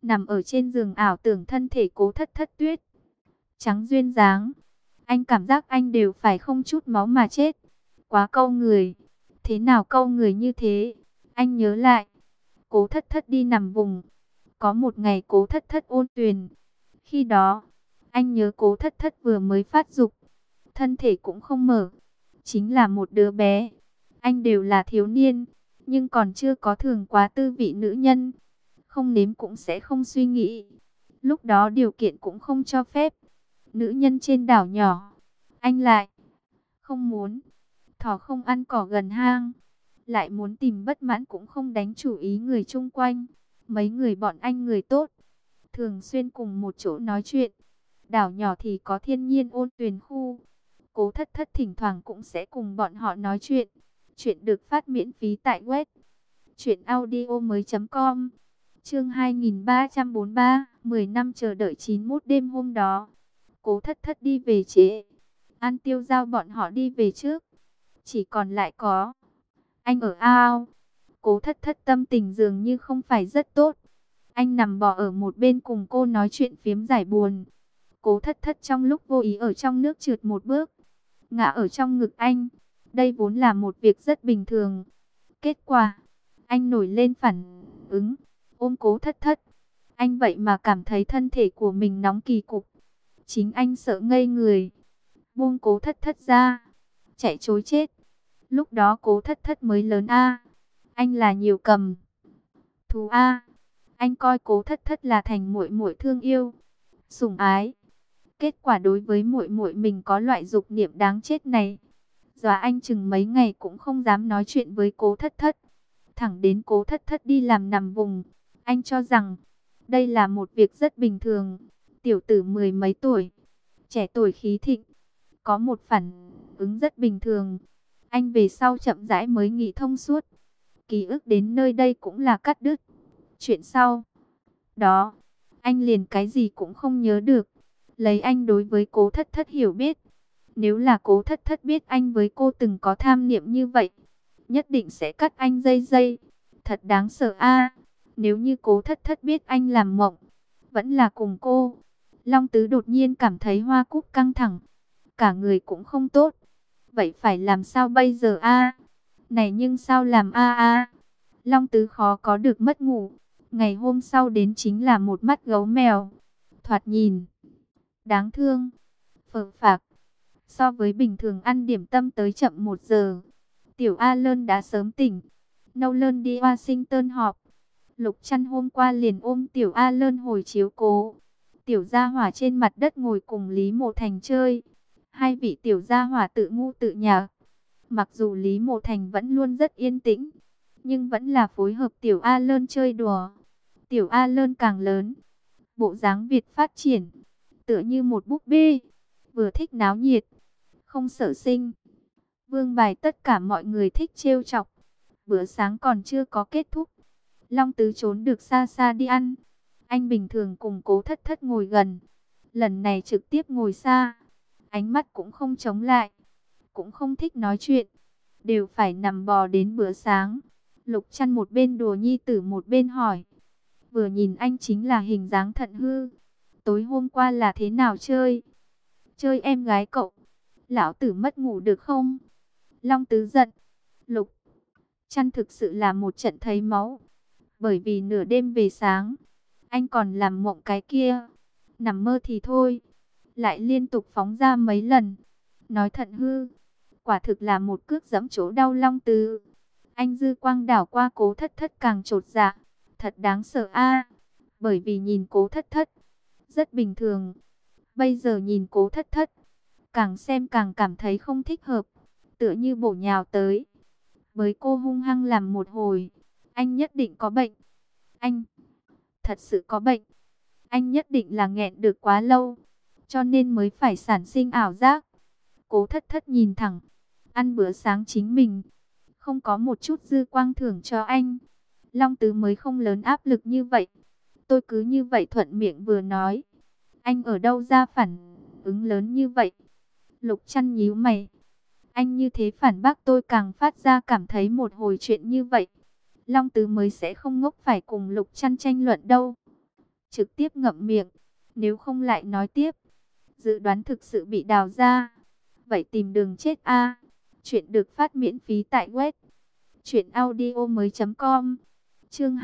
nằm ở trên giường ảo tưởng thân thể Cố Thất Thất tuyết trắng duyên dáng. Anh cảm giác anh đều phải không chút máu mà chết. Quá câu người. Thế nào câu người như thế? Anh nhớ lại. Cố Thất Thất đi nằm vùng. Có một ngày Cố Thất Thất ôn tuyền. Khi đó, anh nhớ Cố Thất Thất vừa mới phát dục. Thân thể cũng không mở. Chính là một đứa bé. Anh đều là thiếu niên. Nhưng còn chưa có thưởng quá tư vị nữ nhân. Không nếm cũng sẽ không suy nghĩ. Lúc đó điều kiện cũng không cho phép. Nữ nhân trên đảo nhỏ. Anh lại không muốn. Thỏ không ăn cỏ gần hang. Lại muốn tìm bất mãn cũng không đánh chủ ý người chung quanh. Mấy người bọn anh người tốt. Thường xuyên cùng một chỗ nói chuyện. Đảo nhỏ thì có thiên nhiên ôn tuyền khu. Cố Thất Thất thỉnh thoảng cũng sẽ cùng bọn họ nói chuyện. Chuyện được phát miễn phí tại web truyệnaudiomoi.com. Chương 2343, 10 năm chờ đợi 91 đêm hôm đó. Cố Thất Thất đi về trễ. An Tiêu giao bọn họ đi về trước. Chỉ còn lại có anh ở ao. Cố Thất Thất tâm tình dường như không phải rất tốt. Anh nằm bò ở một bên cùng cô nói chuyện phiếm giải buồn. Cố Thất Thất trong lúc vô ý ở trong nước trượt một bước, ngã ở trong ngực anh. Đây vốn là một việc rất bình thường. Kết quả, anh nổi lên phản ứng, ôm Cố Thất Thất. Anh vậy mà cảm thấy thân thể của mình nóng kỳ cục. Chính anh sợ ngây người. Buông Cố Thất Thất ra, chạy trối chết. Lúc đó Cố Thất Thất mới lớn a. Anh là nhiều cầm thú a. Anh coi Cố Thất Thất là thành muội muội thương yêu, sủng ái. Kết quả đối với muội muội mình có loại dục niệm đáng chết này. Dọa anh chừng mấy ngày cũng không dám nói chuyện với Cố Thất Thất. Thẳng đến Cố Thất Thất đi làm nằm vùng, anh cho rằng đây là một việc rất bình thường. Tiểu tử mười mấy tuổi, trẻ tuổi khí thịnh, có một phản ứng rất bình thường. Anh về sau chậm rãi mới nghĩ thông suốt. Ký ức đến nơi đây cũng là cắt đứt. Chuyện sau đó, anh liền cái gì cũng không nhớ được. Lấy anh đối với Cố Thất Thất hiểu biết, nếu là Cố Thất Thất biết anh với cô từng có tham niệm như vậy, nhất định sẽ cắt anh dây dây. Thật đáng sợ a. Nếu như Cố Thất Thất biết anh làm mộng, vẫn là cùng cô. Long Tứ đột nhiên cảm thấy hoa cúc căng thẳng, cả người cũng không tốt. Vậy phải làm sao bây giờ a? Này nhưng sao làm a? Long Tứ khó có được mất ngủ. Ngày hôm sau đến chính là một mắt gấu mèo. Thoạt nhìn đáng thương, phờ phạc. So với bình thường ăn điểm tâm tới chậm 1 giờ. Tiểu A Lơn đã sớm tỉnh. Nâu Lơn đi Washington họp. Lục Chăn hôm qua liền ôm Tiểu A Lơn hồi chiếu cố. Tiểu gia hỏa trên mặt đất ngồi cùng Lý Mộ Thành chơi. Hai vị tiểu gia hỏa tự ngu tự nhạc. Mặc dù Lý Mộ Thành vẫn luôn rất yên tĩnh, nhưng vẫn là phối hợp Tiểu A Lơn chơi đùa. Tiểu A Lơn càng lớn, bộ dáng Việt phát triển, tựa như một búp bê, vừa thích náo nhiệt, không sợ sinh. Vương bài tất cả mọi người thích trêu chọc. Bữa sáng còn chưa có kết thúc, Long Tứ trốn được xa xa đi ăn. Anh bình thường cùng Cố Thất Thất ngồi gần, lần này trực tiếp ngồi xa. Ánh mắt cũng không chống lại, cũng không thích nói chuyện, đều phải nằm bò đến bữa sáng. Lục Chăn một bên đùa nhi tử một bên hỏi. Vừa nhìn anh chính là hình dáng thận hư. Tối hôm qua là thế nào chơi? Chơi em gái cậu. Lão tử mất ngủ được không? Long Tứ giận. Lục Chăn thực sự là một trận thấy máu. Bởi vì nửa đêm về sáng, anh còn làm mộng cái kia. Nằm mơ thì thôi, lại liên tục phóng ra mấy lần. Nói thận hư, quả thực là một cước giẫm chỗ đau Long Tứ. Anh dư quang đảo qua Cố Thất Thất càng chột dạ. Thật đáng sợ a. Bởi vì nhìn Cố Thất Thất rất bình thường, bây giờ nhìn Cố Thất Thất, càng xem càng cảm thấy không thích hợp, tựa như bổ nhào tới. Với cô hung hăng làm một hồi. Anh nhất định có bệnh. Anh thật sự có bệnh. Anh nhất định là nghẹn được quá lâu, cho nên mới phải sản sinh ảo giác. Cố Thất Thất nhìn thẳng, ăn bữa sáng chính mình, không có một chút dư quang thưởng cho anh. Long Tứ mới không lớn áp lực như vậy. Tôi cứ như vậy thuận miệng vừa nói. Anh ở đâu ra phản ứng lớn như vậy? Lục Chăn nhíu mày. Anh như thế phản bác tôi càng phát ra cảm thấy một hồi chuyện như vậy. Long Tứ mới sẽ không ngốc phải cùng Lục Chăn tranh luận đâu. trực tiếp ngậm miệng, nếu không lại nói tiếp. Dự đoán thực sự bị đào ra, vậy tìm đường chết a. Chuyện được phát miễn phí tại web truyệnaudiomoi.com. Chương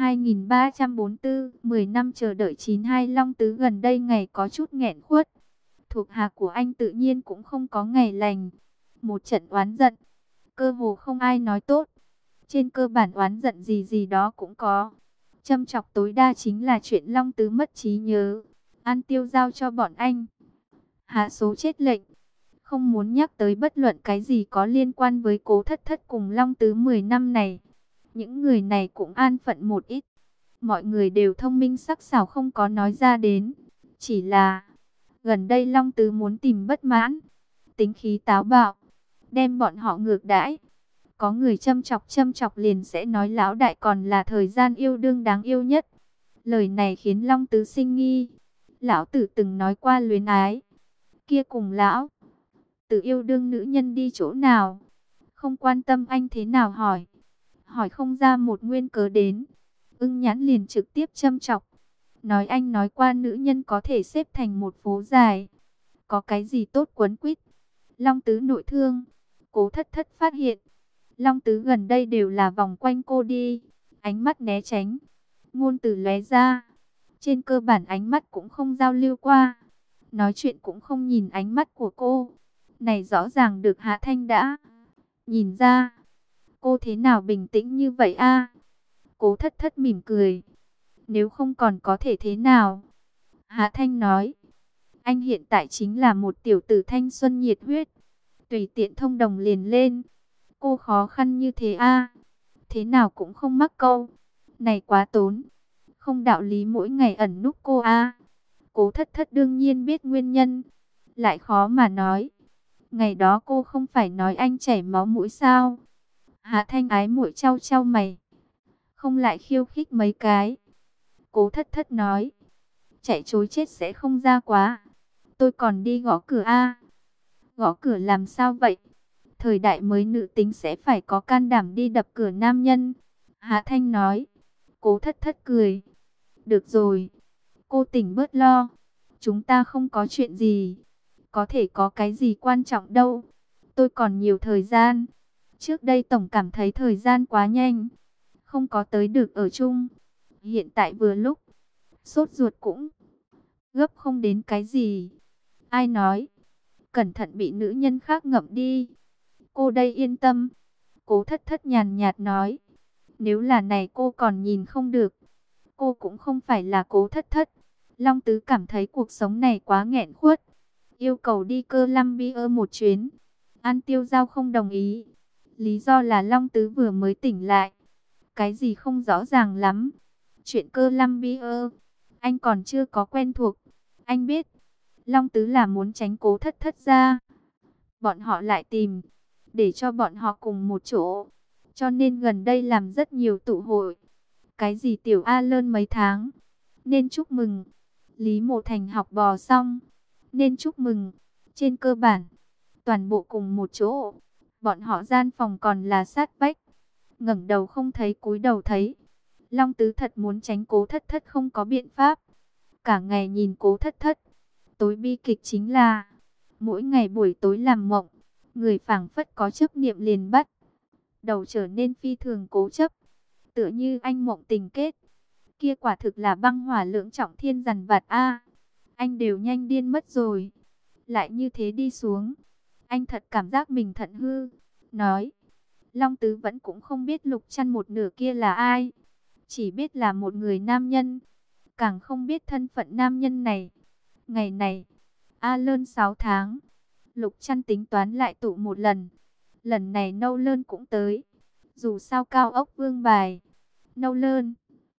2344, 10 năm chờ đợi 92. Long Tứ gần đây ngày có chút nghẹn khuất. Thuộc hạ của anh tự nhiên cũng không có ngày lành. Một trận oán giận, cơ hồ không ai nói tốt. Trên cơ bản oán giận gì gì đó cũng có. Châm chọc tối đa chính là chuyện Long Tứ mất trí nhớ. An Tiêu giao cho bọn anh hạ số chết lệnh, không muốn nhắc tới bất luận cái gì có liên quan với Cố Thất Thất cùng Long Tứ 10 năm này. Những người này cũng an phận một ít. Mọi người đều thông minh sắc sảo không có nói ra đến. Chỉ là gần đây Long Tứ muốn tìm bất mãn, tính khí táo bạo, đem bọn họ ngược đãi. Có người châm chọc liền sẽ nói lão đại còn là thời gian yêu đương đáng yêu nhất. Lời này khiến Long Tứ sinh nghi. Lão tử từng nói qua luyến ái, kia cùng lão tử yêu đương nữ nhân đi chỗ nào? Không quan tâm anh thế nào hỏi. Hỏi không ra một nguyên cớ đến. Ưng Nhãn liền trực tiếp châm chọc. Nói anh nói qua nữ nhân có thể xếp thành một phố dài. Có cái gì tốt quấn quýt? Long Tứ nội thương. Cố Thất Thất phát hiện Long Tứ gần đây đều là vòng quanh cô đi. Ánh mắt né tránh, ngôn từ lóe ra. Trên cơ bản ánh mắt cũng không giao lưu qua. Nói chuyện cũng không nhìn ánh mắt của cô. Này rõ ràng được Hạ Thanh đã nhìn ra. Cô thế nào bình tĩnh như vậy a? Cố Thất Thất mỉm cười. Nếu không còn có thể thế nào? Hạ Thanh nói. Anh hiện tại chính là một tiểu tử thanh xuân nhiệt huyết. Tùy tiện thông đồng liền lên. Cô khó khăn như thế a, thế nào cũng không mắc câu. Này quá tốn. Không đạo lý mỗi ngày ẩn núp cô a. Cố Thất Thất đương nhiên biết nguyên nhân. Lại khó mà nói. Ngày đó cô không phải nói anh chảy máu mũi sao? Hạ Thanh ái muội trao trao mày. Không lại khiêu khích mấy cái. Cố Thất Thất nói. Chạy chối chết sẽ không ra quá. Tôi còn đi gõ cửa a. Gõ cửa làm sao vậy? Thời đại mới nữ tính sẽ phải có can đảm đi đập cửa nam nhân. Hạ Thanh nói. Cố Thất Thất cười. Được rồi. Cô tỉnh bớt lo. Chúng ta không có chuyện gì. Có thể có cái gì quan trọng đâu. Tôi còn nhiều thời gian. Trước đây tổng cảm thấy thời gian quá nhanh. Không có tới được ở chung. Hiện tại vừa lúc. Sốt ruột cũng gấp không đến cái gì. Ai nói? Cẩn thận bị nữ nhân khác ngậm đi. Cô đây yên tâm. Cố Thất Thất nhàn nhạt nói. Nếu là này cô còn nhìn không được. Cô cũng không phải là Cố Thất Thất. Long Tứ cảm thấy cuộc sống này quá nghẹn khuất. Yêu cầu đi Cơ Lam Bia một chuyến. An Tiêu Giao không đồng ý. Lý do là Long Tứ vừa mới tỉnh lại. Cái gì không rõ ràng lắm. Chuyện Cơ Lam Bia anh còn chưa có quen thuộc. Anh biết Long Tứ là muốn tránh Cố Thất Thất ra. Bọn họ lại tìm để cho bọn họ cùng một chỗ. Cho nên gần đây làm rất nhiều tụ hội. Cái gì tiểu A Lơn mấy tháng. Nên chúc mừng. Lý Mộ Thành học bò xong. Nên chúc mừng. Trên cơ bản toàn bộ cùng một chỗ. Bọn họ gian phòng còn là sát vách. Ngẩng đầu không thấy cúi đầu thấy. Long Tứ thật muốn tránh Cố Thất Thất không có biện pháp. Cả ngày nhìn Cố Thất Thất. Tối bi kịch chính là mỗi ngày buổi tối làm mộng. Người phảng phất có chấp niệm liền bắt đầu trở nên phi thường cố chấp. Tựa như anh mộng tình kết. Kia quả thực là băng hỏa lưỡng trọng thiên dằn vặt a. Anh đều nhanh điên mất rồi. Lại như thế đi xuống. Anh thật cảm giác mình thận hư. Nói. Long Tứ vẫn cũng không biết Lục Trăn một nửa kia là ai. Chỉ biết là một người nam nhân. Càng không biết thân phận nam nhân này. Ngày này. A Lơn 6 tháng. Lục Trăn tính toán lại tụ một lần. Lần này Nâu Lơn cũng tới. Dù sao cao ốc vương bài. Nâu Lơn